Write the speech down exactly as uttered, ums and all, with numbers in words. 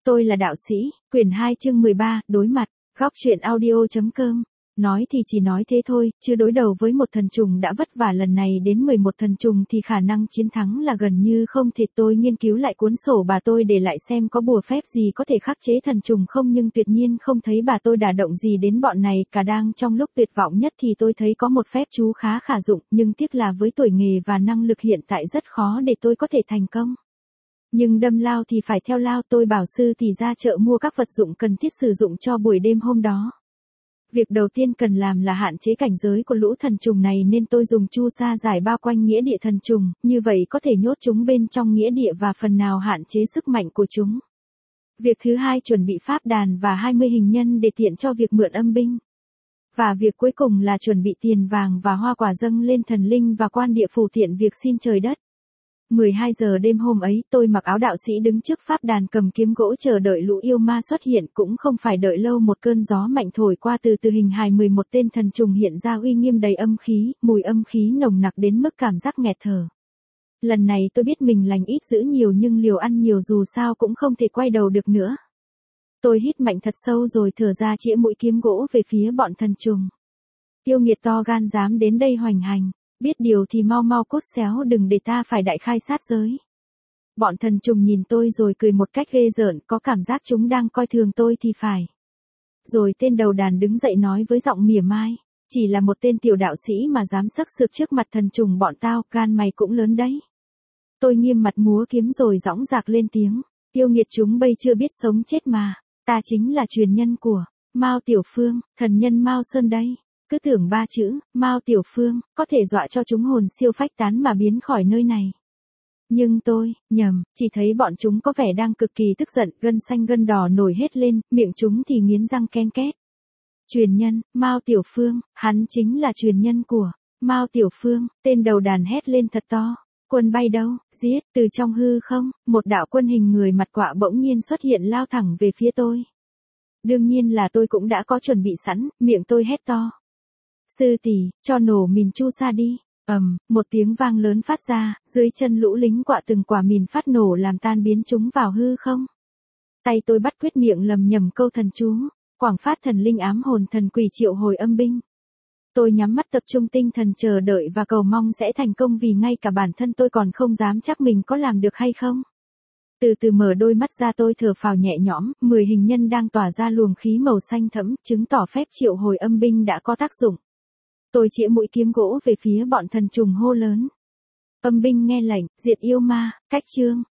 Tôi là đạo sĩ, quyển hai chương mười ba, đối mặt, góc truyện audio.com. Nói thì chỉ nói thế thôi, chứ đối đầu với một thần trùng đã vất vả lần này đến mười một thần trùng thì khả năng chiến thắng là gần như không thể. Tôi nghiên cứu lại cuốn sổ bà tôi để lại xem có bùa phép gì có thể khắc chế thần trùng không, nhưng tuyệt nhiên không thấy bà tôi đả động gì đến bọn này cả. Đang trong lúc tuyệt vọng nhất thì tôi thấy có một phép chú khá khả dụng, nhưng tiếc là với tuổi nghề và năng lực hiện tại rất khó để tôi có thể thành công. Nhưng đâm lao thì phải theo lao, tôi bảo sư thì ra chợ mua các vật dụng cần thiết sử dụng cho buổi đêm hôm đó. Việc đầu tiên cần làm là hạn chế cảnh giới của lũ thần trùng này, nên tôi dùng chu sa giải bao quanh nghĩa địa thần trùng, như vậy có thể nhốt chúng bên trong nghĩa địa và phần nào hạn chế sức mạnh của chúng. Việc thứ hai chuẩn bị pháp đàn và hai mươi hình nhân để tiện cho việc mượn âm binh. Và việc cuối cùng là chuẩn bị tiền vàng và hoa quả dâng lên thần linh và quan địa phủ tiện việc xin trời đất. mười hai giờ đêm hôm ấy, tôi mặc áo đạo sĩ đứng trước pháp đàn cầm kiếm gỗ chờ đợi lũ yêu ma xuất hiện. Cũng không phải đợi lâu, một cơn gió mạnh thổi qua, từ từ hình hài mười một tên thần trùng hiện ra uy nghiêm đầy âm khí, mùi âm khí nồng nặc đến mức cảm giác nghẹt thở. Lần này tôi biết mình lành ít dữ nhiều, nhưng liều ăn nhiều dù sao cũng không thể quay đầu được nữa. Tôi hít mạnh thật sâu rồi thở ra chĩa mũi kiếm gỗ về phía bọn thần trùng. Yêu nghiệt to gan dám đến đây hoành hành. Biết điều thì mau mau cút xéo, đừng để ta phải đại khai sát giới. Bọn thần trùng nhìn tôi rồi cười một cách ghê rợn, có cảm giác chúng đang coi thường tôi thì phải. Rồi tên đầu đàn đứng dậy nói với giọng mỉa mai, chỉ là một tên tiểu đạo sĩ mà dám xấc xược trước mặt thần trùng bọn tao, gan mày cũng lớn đấy. Tôi nghiêm mặt múa kiếm rồi dõng dạc lên tiếng, yêu nghiệt chúng bây chưa biết sống chết mà, ta chính là truyền nhân của Mao Tiểu Phương, thần nhân Mao Sơn đây. Cứ tưởng ba chữ, Mao Tiểu Phương, có thể dọa cho chúng hồn siêu phách tán mà biến khỏi nơi này. Nhưng tôi, nhầm, chỉ thấy bọn chúng có vẻ đang cực kỳ tức giận, gân xanh gân đỏ nổi hết lên, miệng chúng thì nghiến răng ken két. Truyền nhân, Mao Tiểu Phương, hắn chính là truyền nhân của Mao Tiểu Phương, tên đầu đàn hét lên thật to. Quân bay đâu, giết, từ trong hư không, một đạo quân hình người mặt quạ bỗng nhiên xuất hiện lao thẳng về phía tôi. Đương nhiên là tôi cũng đã có chuẩn bị sẵn, miệng tôi hét to. Sư tỷ, cho nổ mìn chu sa đi. Ầm, um, một tiếng vang lớn phát ra, dưới chân lũ lính quạ từng quả mìn phát nổ làm tan biến chúng vào hư không. Tay tôi bắt quyết miệng lầm nhầm câu thần chú, quảng phát thần linh ám hồn thần quỷ triệu hồi âm binh. Tôi nhắm mắt tập trung tinh thần chờ đợi và cầu mong sẽ thành công, vì ngay cả bản thân tôi còn không dám chắc mình có làm được hay không. Từ từ mở đôi mắt ra, tôi thở phào nhẹ nhõm, mười hình nhân đang tỏa ra luồng khí màu xanh thẫm, chứng tỏ phép triệu hồi âm binh đã có tác dụng. Tôi chĩa mũi kiếm gỗ về phía bọn thần trùng hô lớn. Âm binh nghe lệnh, diệt yêu ma, cách chương.